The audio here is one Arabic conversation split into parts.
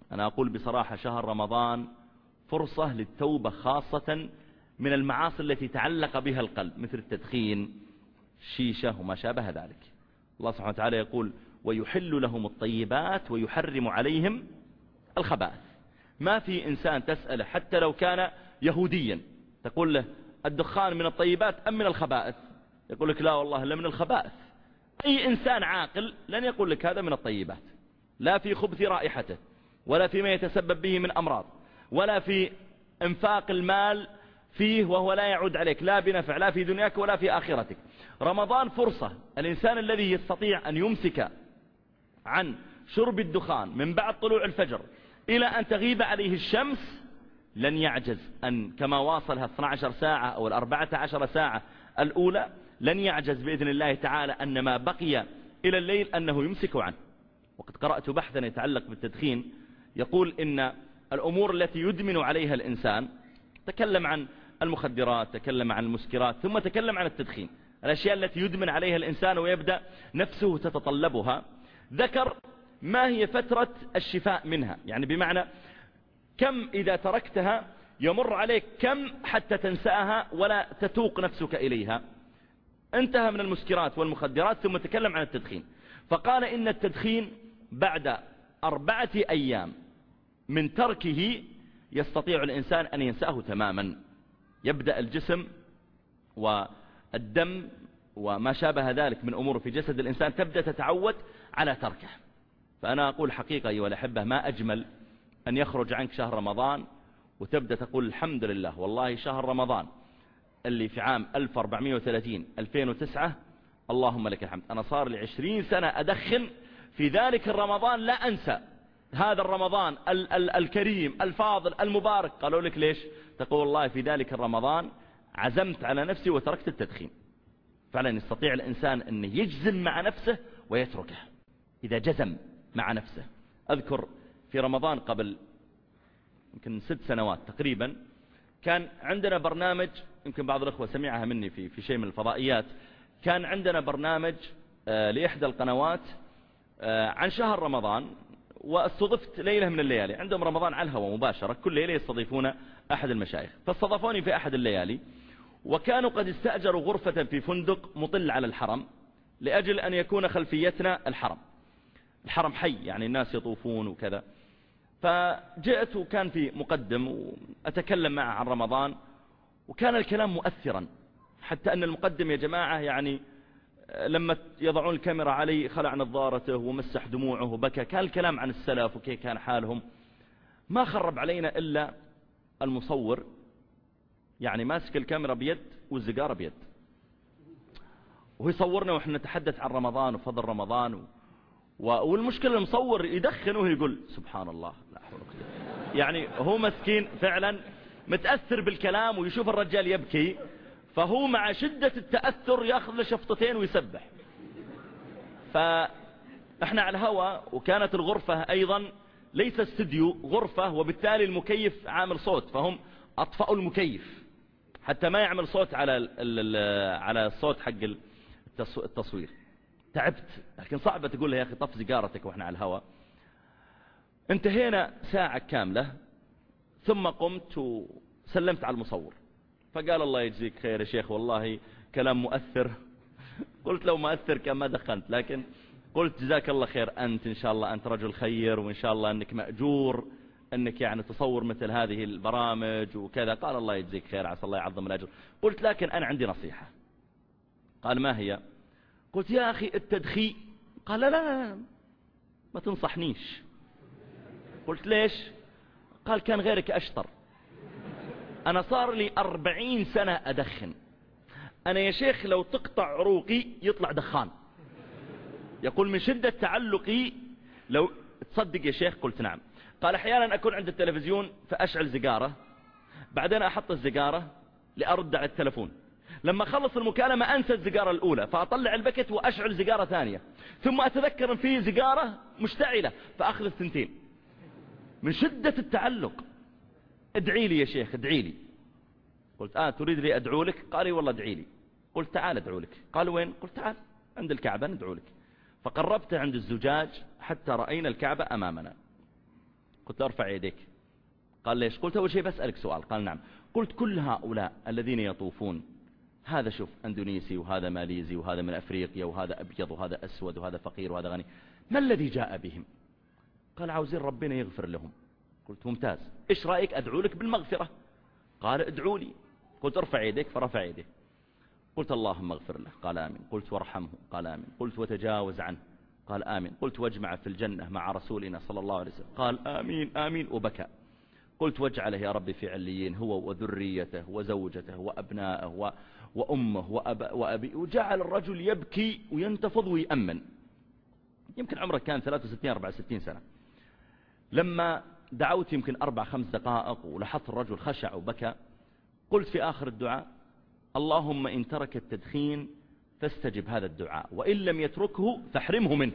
أنا أقول بصراحة شهر رمضان فرصة للتوبة خاصة من المعاصي التي تعلق بها القلب مثل التدخين الشيشة وما شابه ذلك. الله سبحانه وتعالى يقول ويحل لهم الطيبات ويحرم عليهم الخبائث. ما في إنسان تسأله حتى لو كان يهوديا تقول له الدخان من الطيبات أم من الخبائث، يقول لك لا والله لا من الخبائث. أي إنسان عاقل لن يقول لك هذا من الطيبات، لا في خبث رائحته ولا فيما يتسبب به من أمراض ولا في انفاق المال فيه وهو لا يعود عليك لا بنفع لا في دنياك ولا في آخرتك. رمضان فرصة، الإنسان الذي يستطيع أن يمسك عن شرب الدخان من بعد طلوع الفجر إلى أن تغيب عليه الشمس لن يعجز أن كما واصلها 12 ساعة أو 14 ساعة الأولى، لن يعجز بإذن الله تعالى أن ما بقي إلى الليل أنه يمسك عنه. وقد قرأت بحثا يتعلق بالتدخين يقول إن الأمور التي يدمن عليها الإنسان، تكلم عن المخدرات، تكلم عن المسكرات، ثم تكلم عن التدخين، الأشياء التي يدمن عليها الإنسان ويبدأ نفسه تتطلبها، ذكر ما هي فترة الشفاء منها، يعني بمعنى كم إذا تركتها يمر عليك كم حتى تنساها ولا تتوق نفسك إليها. انتهى من المسكرات والمخدرات ثم تكلم عن التدخين، فقال إن التدخين بعد 4 أيام من تركه يستطيع الإنسان أن ينساه تماما. يبدأ الجسم والدم وما شابه ذلك من أمور في جسد الإنسان تبدأ تتعود على تركه. فأنا أقول حقيقة أيها الأحبة ما أجمل أن يخرج عنك شهر رمضان وتبدأ تقول الحمد لله والله شهر رمضان اللي في عام 1430 2009 اللهم لك الحمد، أنا صار لي 20 سنة أدخن، في ذلك الرمضان لا أنسى هذا الرمضان الكريم الفاضل المبارك. قالوا لك ليش؟ تقول والله في ذلك الرمضان عزمت على نفسي وتركت التدخين. فعلا يستطيع الإنسان أن يجزم مع نفسه ويتركه إذا جزم مع نفسه. أذكر في رمضان قبل يمكن 6 سنوات تقريبا كان عندنا برنامج، يمكن بعض الأخوة سمعها مني في شيء من الفضائيات، كان عندنا برنامج لإحدى القنوات عن شهر رمضان، واستضفت ليلة من الليالي، عندهم رمضان على الهواء مباشرة كل ليلة يستضيفون أحد المشايخ، فاستضافوني في أحد الليالي وكانوا قد استأجروا غرفة في فندق مطل على الحرم لأجل أن يكون خلفيتنا الحرم حي، يعني الناس يطوفون وكذا. فجئت وكان في مقدم وأتكلم معه عن رمضان وكان الكلام مؤثرا، حتى أن المقدم يا جماعة يعني لما يضعون الكاميرا علي خلع نظارته ومسح دموعه وبكى. كان الكلام عن السلف وكيف كان حالهم. ما خرب علينا إلا المصور، يعني ماسك الكاميرا بيد والزقارة بيد وهو يصورنا وإحنا نتحدث عن رمضان وفضل رمضان والمشكلة المصور يدخن وهو يقول سبحان الله لا حول ولا قوة. يعني هو مسكين فعلا متأثر بالكلام ويشوف الرجال يبكي، فهو مع شدة التأثر يأخذ له شفطتين ويسبح. فإحنا على الهواء وكانت الغرفة أيضا ليس استوديو، غرفة، وبالتالي المكيف عامل صوت، فهم أطفأوا المكيف حتى ما يعمل صوت على الصوت حق التصوير. تعبت، لكن صعبة تقول له يا أخي طف سيجارتك وإحنا على الهواء. انتهينا ساعة كاملة ثم قمت وسلمت على المصور، فقال الله يجزيك خير يا شيخ والله كلام مؤثر. قلت لو مؤثر كان ما دخنت، لكن قلت جزاك الله خير، أنت إن شاء الله أنت رجل خير وإن شاء الله أنك مأجور أنك يعني تصور مثل هذه البرامج وكذا. قال الله يجزيك خير عسى الله يعظم الأجر. قلت لكن أنا عندي نصيحة. قال ما هي؟ قلت يا أخي التدخين. قال لا ما تنصحنيش. قلت ليش؟ قال كان غيرك أشطر، أنا صار لي 40 سنة أدخن، أنا يا شيخ لو تقطع عروقي يطلع دخان. يقول من شدة تعلقي لو تصدق يا شيخ. قلت نعم. قال أحيانا أكون عند التلفزيون فأشعل زقارة، بعدين أحط الزقارة لأرد على التلفون، لما خلص المكالمة أنسى الزقارة الأولى فأطلع البكت وأشعل زقارة ثانية، ثم أتذكر أن في زقارة مشتعلة فأخذ الثنتين من شدة التعلق. ادعي لي يا شيخ ادعي لي. قلت تريد لي أدعو لك؟ قال لي والله ادعي لي. قلت تعال ادعو لك. قال وين؟ قلت تعال عند الكعبة ندعو لك. فقربت عند الزجاج حتى رأينا الكعبة أمامنا. قلت له ارفع يديك. قال ليش؟ قلت أول شيء بسألك سؤال. قال نعم. قلت كل هؤلاء الذين يطوفون، هذا شوف أندونيسي وهذا ماليزي وهذا من أفريقيا وهذا أبيض وهذا أسود وهذا فقير وهذا غني، ما الذي جاء بهم؟ قال عاوزين ربنا يغفر لهم. قلت ممتاز، إيش رأيك أدعو لك بالمغفرة؟ قال ادعوا لي. قلت ارفع يديك، فرفع يديه. قلت اللهم اغفر له. قال آمين. قلت وارحمه. قال آمين. قلت وتجاوز عنه. قال آمين. قلت واجمع في الجنة مع رسولنا صلى الله عليه وسلم. قال آمين آمين وبكى. قلت واجعله يا ربي في عليين، هو وذريته وزوجته وأبنائه وأمه وأبي. وجعل الرجل يبكي وينتفض ويأمن. يمكن عمره كان 63-64 سنة. لما دعوت يمكن 4-5 دقائق ولاحظت الرجل خشع وبكى، قلت في آخر الدعاء اللهم إن ترك التدخين فاستجب هذا الدعاء، وإن لم يتركه فاحرمه منه.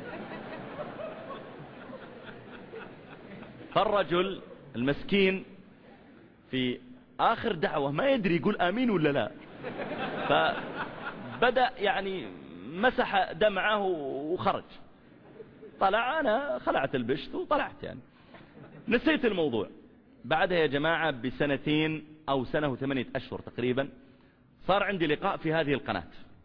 فالرجل المسكين في آخر دعوة ما يدري يقول آمين ولا لا، فبدأ يعني مسح دمعه وخرج. طلع، أنا خلعت البشت وطلعت، يعني نسيت الموضوع. بعدها يا جماعة ب2 أو 1 و8 أشهر تقريبا صار عندي لقاء في هذه القناة،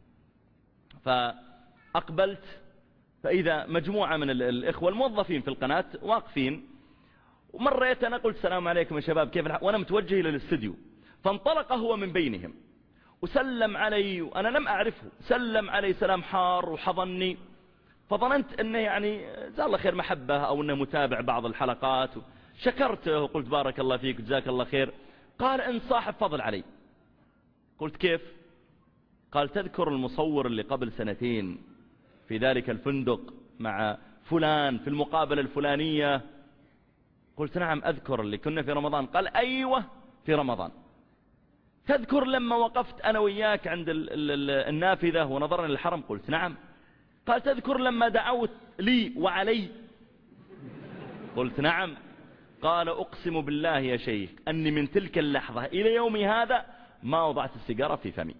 فأقبلت فإذا مجموعة من الإخوة الموظفين في القناة واقفين، ومريت أنا قلت السلام عليكم يا شباب كيف الحال، وأنا متوجه إلى الاستديو. فانطلق هو من بينهم وسلم علي، وأنا لم أعرفه، سلم علي سلام حار وحضني، فظننت أنه يعني جزاه الله خير محبة أو أنه متابع بعض الحلقات. شكرته وقلت بارك الله فيك جزاك الله خير. قال أنت صاحب فضل علي. قلت كيف؟ قال تذكر المصور اللي قبل 2 سنين في ذلك الفندق مع فلان في المقابلة الفلانية؟ قلت نعم أذكر، اللي كنا في رمضان. قال أيوة في رمضان. تذكر لما وقفت أنا وياك عند النافذة ونظرنا للحرم؟ قلت نعم. قال تذكر لما دعوت لي وعلي؟ قلت نعم. قال أقسم بالله يا شيخ أني من تلك اللحظة إلى يومي هذا ما وضعت السيجارة في فمي.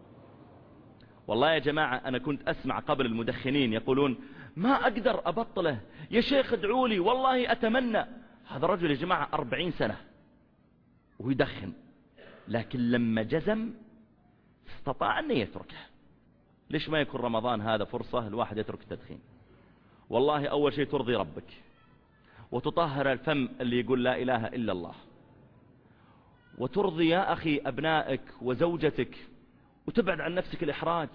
والله يا جماعة أنا كنت أسمع قبل المدخنين يقولون ما أقدر أبطله يا شيخ ادعوا لي والله أتمنى. هذا رجل يا جماعة 40 سنة ويدخن، لكن لما جزم استطاع أن يتركه. ليش ما يكون رمضان هذا فرصة الواحد يترك التدخين؟ والله أول شيء ترضي ربك وتطهر الفم اللي يقول لا إله إلا الله، وترضي يا أخي أبنائك وزوجتك، وتبعد عن نفسك الإحراج.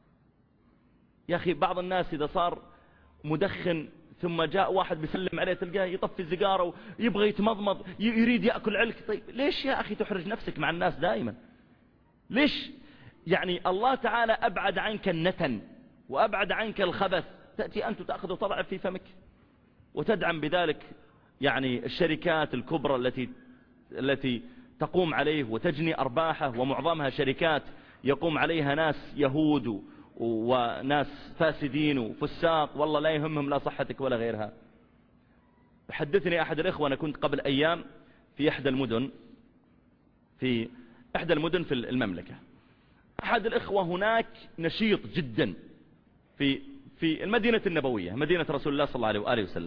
يا أخي بعض الناس إذا صار مدخن ثم جاء واحد بيسلم عليه تلقاه يطفي السيجارة ويبغى يتمضمض يريد يأكل علك. طيب ليش يا أخي تحرج نفسك مع الناس دائما؟ ليش؟ يعني الله تعالى أبعد عنك النتن وأبعد عنك الخبث، تأتي أنت تأخذ وتضع في فمك وتدعم بذلك يعني الشركات الكبرى التي تقوم عليه وتجني أرباحه، ومعظمها شركات يقوم عليها ناس يهود وناس فاسدين وفساق، والله لا يهمهم لا صحتك ولا غيرها. حدثني أحد الإخوة، أنا كنت قبل أيام في إحدى المدن في المملكة. أحد الإخوة هناك نشيط جدا في المدينة النبوية، مدينة رسول الله صلى الله عليه وآله وسلم.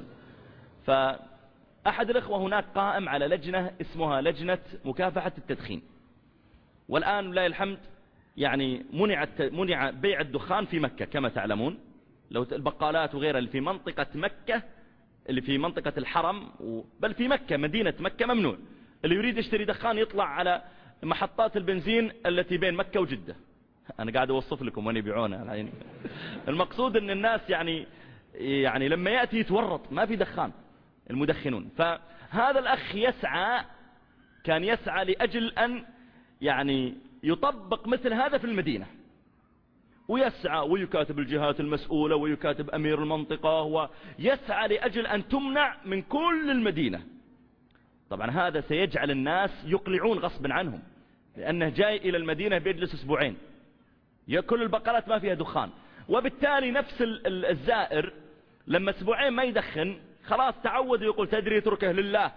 فأحد الإخوة هناك قائم على لجنة اسمها لجنة مكافحة التدخين، والآن لا الحمد يعني منع بيع الدخان في مكة كما تعلمون. لو البقالات وغيرها اللي في منطقة مكة، اللي في منطقة الحرم بل في مكة مدينة مكة ممنوع. اللي يريد يشتري دخان يطلع على محطات البنزين التي بين مكة وجدة. أنا قاعد أوصف لكم وين يبيعونه يعني. المقصود أن الناس يعني لما يأتي يتورط ما في دخان المدخنون. فهذا الأخ كان يسعى لأجل أن يعني يطبق مثل هذا في المدينة، ويسعى ويكاتب الجهات المسؤولة ويكاتب أمير المنطقة، ويسعى لأجل أن تمنع من كل المدينة. طبعا هذا سيجعل الناس يقلعون غصبا عنهم، لأنه جاي إلى المدينة بيجلس 2 أسبوعين، كل البقالات ما فيها دخان، وبالتالي نفس الزائر لما 2 أسبوعين ما يدخن خلاص تعود ويقول تدري اتركه لله.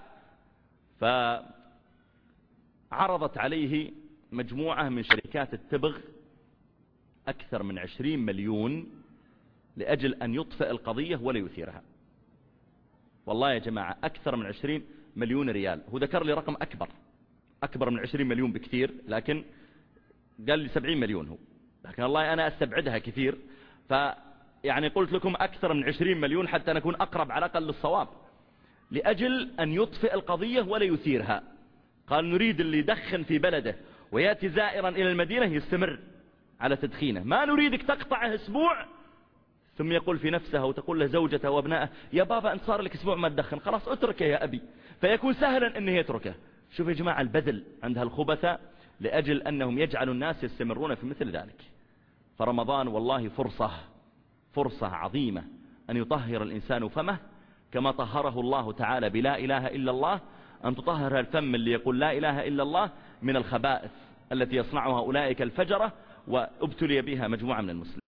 فعرضت عليه مجموعة من شركات التبغ أكثر من 20 مليون لأجل أن يطفئ القضية ولا يثيرها. والله يا جماعة أكثر من 20 مليون ريال. هو ذكر لي رقم أكبر من 20 مليون بكثير، لكن قال لي 70 مليون هو، لكن والله أنا أستبعدها كثير. يعني قلت لكم أكثر من 20 مليون حتى نكون أقرب على الأقل للصواب، لأجل أن يطفئ القضية ولا يثيرها. قال نريد اللي يدخن في بلده ويأتي زائرا إلى المدينة يستمر على تدخينه، ما نريدك تقطعه أسبوع ثم يقول في نفسه وتقول له زوجته وابنائه يا بابا أنت صار لك أسبوع ما تدخن، خلاص اتركه يا أبي، فيكون سهلا أنه يتركه. شوف يا جماعة البذل عند هالخبثة لأجل أنهم يجعلوا الناس يستمرون في مثل ذلك. فرمضان والله فرصة عظيمة أن يطهر الإنسان فمه كما طهره الله تعالى بلا إله إلا الله، أن تطهر الفم اللي يقول لا إله إلا الله من الخبائث التي يصنعها أولئك الفجرة وابتلي بها مجموعة من المسلمين.